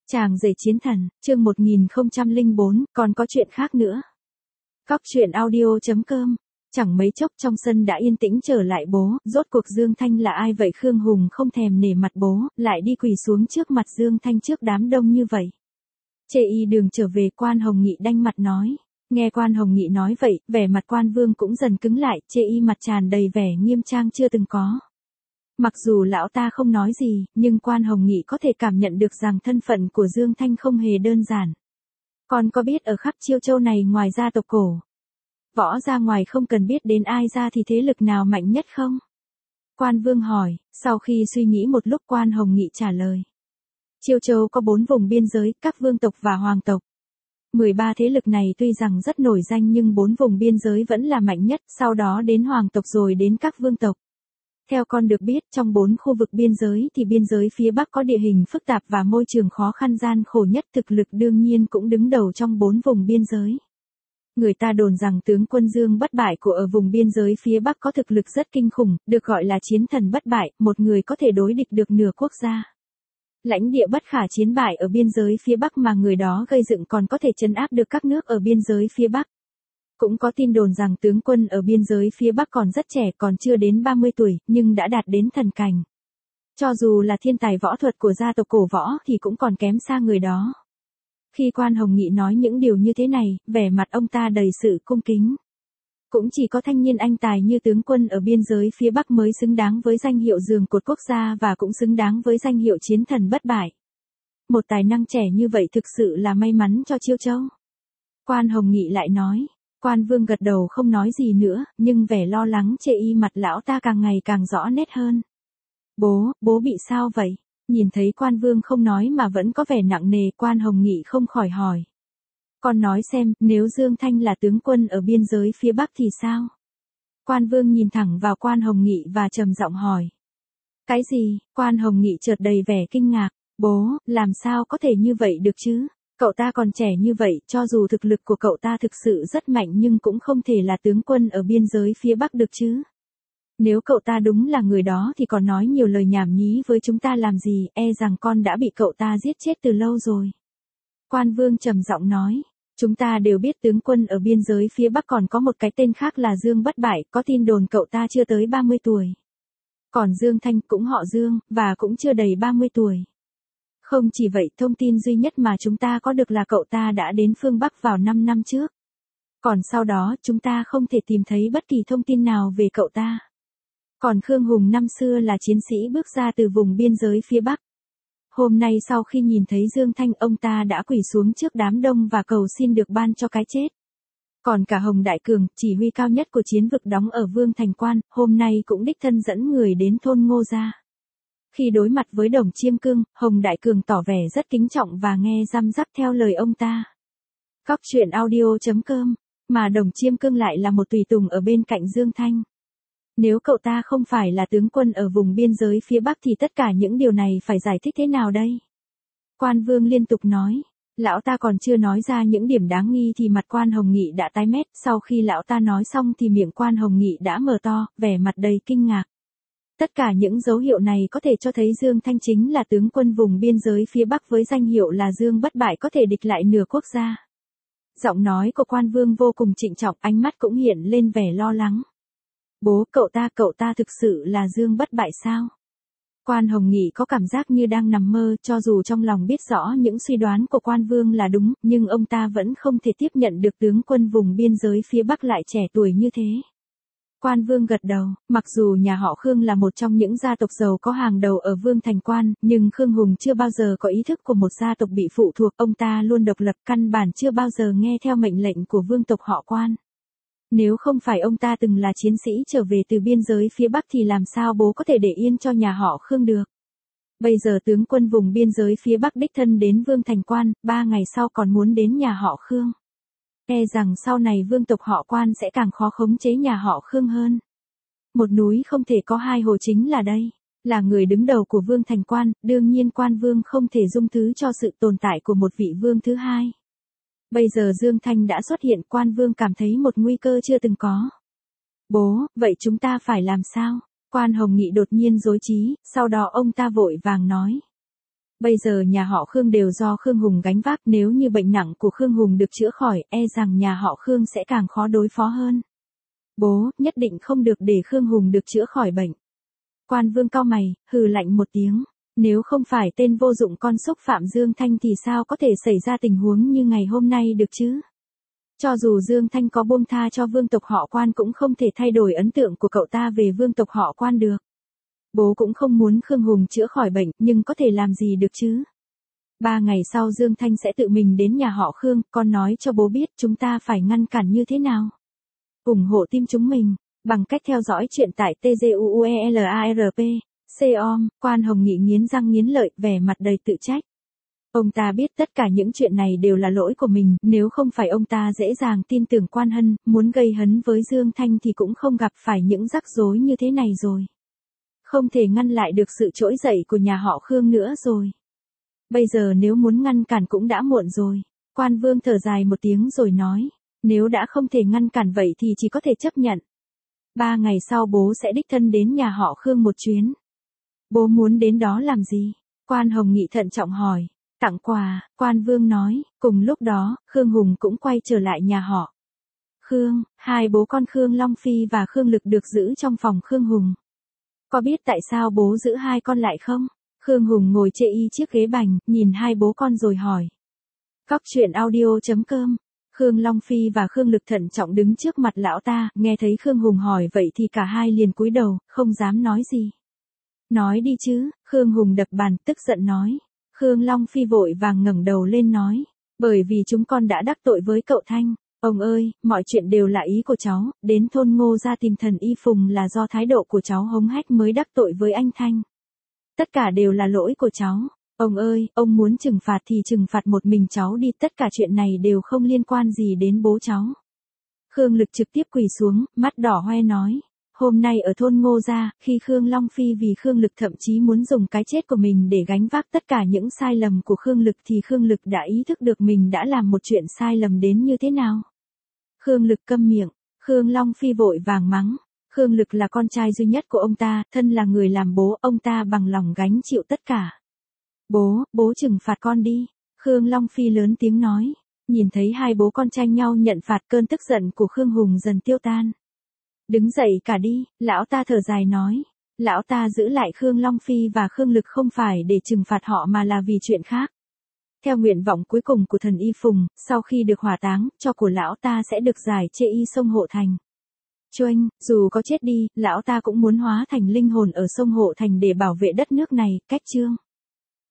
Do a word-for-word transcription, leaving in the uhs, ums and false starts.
Chàng rể chiến thần, chương một nghìn không trăm lẻ bốn, còn có chuyện khác nữa. Cóc truyện audio chấm com. Chẳng mấy chốc trong sân đã yên tĩnh trở lại bố, rốt cuộc Dương Thanh là ai vậy? Khương Hùng không thèm nể mặt bố, lại đi quỳ xuống trước mặt Dương Thanh trước đám đông như vậy. Chê y đường trở về. Quan Hồng Nghị đanh mặt nói. Nghe Quan Hồng Nghị nói vậy, vẻ mặt Quan Vương cũng dần cứng lại, chê y mặt tràn đầy vẻ nghiêm trang chưa từng có. Mặc dù lão ta không nói gì, nhưng Quan Hồng Nghị có thể cảm nhận được rằng thân phận của Dương Thanh không hề đơn giản. Con có biết ở khắp Chiêu Châu này ngoài gia tộc cổ võ ra ngoài không cần biết đến ai ra thì thế lực nào mạnh nhất không? Quan Vương hỏi. Sau khi suy nghĩ một lúc, Quan Hồng Nghị trả lời. Chiêu Châu có bốn vùng biên giới, các vương tộc và hoàng tộc. mười ba thế lực này tuy rằng rất nổi danh nhưng bốn vùng biên giới vẫn là mạnh nhất, sau đó đến hoàng tộc rồi đến các vương tộc. Theo con được biết, trong bốn khu vực biên giới thì biên giới phía Bắc có địa hình phức tạp và môi trường khó khăn gian khổ nhất, thực lực đương nhiên cũng đứng đầu trong bốn vùng biên giới. Người ta đồn rằng tướng quân Dương Bất Bại của ở vùng biên giới phía Bắc có thực lực rất kinh khủng, được gọi là chiến thần bất bại, một người có thể đối địch được nửa quốc gia. Lãnh địa bất khả chiến bại ở biên giới phía Bắc mà người đó gây dựng còn có thể trấn áp được các nước ở biên giới phía Bắc. Cũng có tin đồn rằng tướng quân ở biên giới phía Bắc còn rất trẻ, còn chưa đến ba mươi tuổi, nhưng đã đạt đến thần cảnh. Cho dù là thiên tài võ thuật của gia tộc cổ võ thì cũng còn kém xa người đó. Khi Quan Hồng Nghị nói những điều như thế này, vẻ mặt ông ta đầy sự cung kính. Cũng chỉ có thanh niên anh tài như tướng quân ở biên giới phía Bắc mới xứng đáng với danh hiệu giường cột quốc gia và cũng xứng đáng với danh hiệu chiến thần bất bại. Một tài năng trẻ như vậy thực sự là may mắn cho Chiêu Châu. Quan Hồng Nghị lại nói. Quan Vương gật đầu không nói gì nữa, nhưng vẻ lo lắng chê y mặt lão ta càng ngày càng rõ nét hơn. Bố, bố bị sao vậy? Nhìn thấy Quan Vương không nói mà vẫn có vẻ nặng nề, Quan Hồng Nghị không khỏi hỏi. Con nói xem, nếu Dương Thanh là tướng quân ở biên giới phía Bắc thì sao? Quan Vương nhìn thẳng vào Quan Hồng Nghị và trầm giọng hỏi. Cái gì? Quan Hồng Nghị chợt đầy vẻ kinh ngạc. Bố, làm sao có thể như vậy được chứ? Cậu ta còn trẻ như vậy, cho dù thực lực của cậu ta thực sự rất mạnh nhưng cũng không thể là tướng quân ở biên giới phía Bắc được chứ. Nếu cậu ta đúng là người đó thì còn nói nhiều lời nhảm nhí với chúng ta làm gì, e rằng con đã bị cậu ta giết chết từ lâu rồi. Quan Vương trầm giọng nói, chúng ta đều biết tướng quân ở biên giới phía Bắc còn có một cái tên khác là Dương Bất Bại, có tin đồn cậu ta chưa tới ba mươi tuổi. Còn Dương Thanh cũng họ Dương, và cũng chưa đầy ba mươi tuổi. Không chỉ vậy, thông tin duy nhất mà chúng ta có được là cậu ta đã đến phương Bắc vào năm năm trước. Còn sau đó, chúng ta không thể tìm thấy bất kỳ thông tin nào về cậu ta. Còn Khương Hùng năm xưa là chiến sĩ bước ra từ vùng biên giới phía Bắc. Hôm nay sau khi nhìn thấy Dương Thanh, ông ta đã quỳ xuống trước đám đông và cầu xin được ban cho cái chết. Còn cả Hồng Đại Cường, chỉ huy cao nhất của chiến vực đóng ở Vương Thành Quan, hôm nay cũng đích thân dẫn người đến thôn Ngô Gia. Khi đối mặt với Đồng Chiêm Cương, Hồng Đại Cường tỏ vẻ rất kính trọng và nghe răm rắp theo lời ông ta. Cóc truyện audio chấm com, mà Đồng Chiêm Cương lại là một tùy tùng ở bên cạnh Dương Thanh. Nếu cậu ta không phải là tướng quân ở vùng biên giới phía Bắc thì tất cả những điều này phải giải thích thế nào đây? Quan Vương liên tục nói. Lão ta còn chưa nói ra những điểm đáng nghi thì mặt Quan Hồng Nghị đã tái mét, sau khi lão ta nói xong thì miệng Quan Hồng Nghị đã mở to, vẻ mặt đầy kinh ngạc. Tất cả những dấu hiệu này có thể cho thấy Dương Thanh chính là tướng quân vùng biên giới phía Bắc với danh hiệu là Dương Bất Bại, có thể địch lại nửa quốc gia. Giọng nói của Quan Vương vô cùng trịnh trọng, ánh mắt cũng hiện lên vẻ lo lắng. Bố, cậu ta, cậu ta thực sự là Dương Bất Bại sao? Quan Hồng Nghị có cảm giác như đang nằm mơ, cho dù trong lòng biết rõ những suy đoán của Quan Vương là đúng, nhưng ông ta vẫn không thể tiếp nhận được tướng quân vùng biên giới phía Bắc lại trẻ tuổi như thế. Quan Vương gật đầu, mặc dù nhà họ Khương là một trong những gia tộc giàu có hàng đầu ở Vương Thành Quan, nhưng Khương Hùng chưa bao giờ có ý thức của một gia tộc bị phụ thuộc, ông ta luôn độc lập, căn bản chưa bao giờ nghe theo mệnh lệnh của vương tộc họ Quan. Nếu không phải ông ta từng là chiến sĩ trở về từ biên giới phía Bắc thì làm sao bố có thể để yên cho nhà họ Khương được. Bây giờ tướng quân vùng biên giới phía Bắc đích thân đến Vương Thành Quan, ba ngày sau còn muốn đến nhà họ Khương. E rằng sau này vương tộc họ Quan sẽ càng khó khống chế nhà họ Khương hơn. Một núi không thể có hai hồ chính là đây. Là người đứng đầu của Vương Thành Quan, đương nhiên Quan Vương không thể dung thứ cho sự tồn tại của một vị vương thứ hai. Bây giờ Dương Thanh đã xuất hiện, Quan Vương cảm thấy một nguy cơ chưa từng có. Bố, vậy chúng ta phải làm sao? Quan Hồng Nghị đột nhiên rối trí, sau đó ông ta vội vàng nói. Bây giờ nhà họ Khương đều do Khương Hùng gánh vác, nếu như bệnh nặng của Khương Hùng được chữa khỏi, e rằng nhà họ Khương sẽ càng khó đối phó hơn. Bố, nhất định không được để Khương Hùng được chữa khỏi bệnh. Quan Vương cau mày, hừ lạnh một tiếng. Nếu không phải tên vô dụng con xúc phạm Dương Thanh thì sao có thể xảy ra tình huống như ngày hôm nay được chứ? Cho dù Dương Thanh có buông tha cho vương tộc họ Quan cũng không thể thay đổi ấn tượng của cậu ta về vương tộc họ Quan được. Bố cũng không muốn Khương Hùng chữa khỏi bệnh, nhưng có thể làm gì được chứ? Ba ngày sau Dương Thanh sẽ tự mình đến nhà họ Khương, con nói cho bố biết chúng ta phải ngăn cản như thế nào. ủng hộ team chúng mình, bằng cách theo dõi chuyện tại tê giê u u e l a r p. Com, Quan Hồng Nghị nghiến răng nghiến lợi, vẻ mặt đầy tự trách. Ông ta biết tất cả những chuyện này đều là lỗi của mình, nếu không phải ông ta dễ dàng tin tưởng Quan Hân, muốn gây hấn với Dương Thanh thì cũng không gặp phải những rắc rối như thế này rồi. Không thể ngăn lại được sự trỗi dậy của nhà họ Khương nữa rồi. Bây giờ nếu muốn ngăn cản cũng đã muộn rồi. Quan Vương thở dài một tiếng rồi nói, nếu đã không thể ngăn cản vậy thì chỉ có thể chấp nhận. Ba ngày sau bố sẽ đích thân đến nhà họ Khương một chuyến. Bố muốn đến đó làm gì? Quan Hồng Nghị thận trọng hỏi. Tặng quà, Quan Vương nói, cùng lúc đó, Khương Hùng cũng quay trở lại nhà họ Khương, hai bố con Khương Long Phi và Khương Lực được giữ trong phòng Khương Hùng. Có biết tại sao bố giữ hai con lại không? Khương Hùng ngồi chê y chiếc ghế bành, nhìn hai bố con rồi hỏi. Cóc truyện audio chấm com. Khương Long Phi và Khương Lực thận trọng đứng trước mặt lão ta, nghe thấy Khương Hùng hỏi vậy thì cả hai liền cúi đầu, không dám nói gì. Nói đi chứ, Khương Hùng đập bàn, tức giận nói. Khương Long Phi vội vàng ngẩng đầu lên nói, bởi vì chúng con đã đắc tội với cậu Thanh. Ông ơi, mọi chuyện đều là ý của cháu, đến thôn Ngô ra tìm thần Y Phùng là do thái độ của cháu hống hách mới đắc tội với anh Thanh. Tất cả đều là lỗi của cháu. Ông ơi, ông muốn trừng phạt thì trừng phạt một mình cháu đi, tất cả chuyện này đều không liên quan gì đến bố cháu. Khương Lực trực tiếp quỳ xuống, mắt đỏ hoe nói. Hôm nay ở thôn Ngô Gia, khi Khương Long Phi vì Khương Lực thậm chí muốn dùng cái chết của mình để gánh vác tất cả những sai lầm của Khương Lực thì Khương Lực đã ý thức được mình đã làm một chuyện sai lầm đến như thế nào. Khương Lực câm miệng, Khương Long Phi vội vàng mắng. Khương Lực là con trai duy nhất của ông ta, thân là người làm bố, ông ta bằng lòng gánh chịu tất cả. Bố, bố trừng phạt con đi. Khương Long Phi lớn tiếng nói. Nhìn thấy hai bố con tranh nhau nhận phạt, cơn tức giận của Khương Hùng dần tiêu tan. Đứng dậy cả đi, lão ta thở dài nói. Lão ta giữ lại Khương Long Phi và Khương Lực không phải để trừng phạt họ mà là vì chuyện khác. Theo nguyện vọng cuối cùng của thần Y Phùng, sau khi được hỏa táng, tro của lão ta sẽ được giải chê y sông Hộ Thành. Choanh, dù có chết đi, lão ta cũng muốn hóa thành linh hồn ở sông Hộ Thành để bảo vệ đất nước này, cách chương.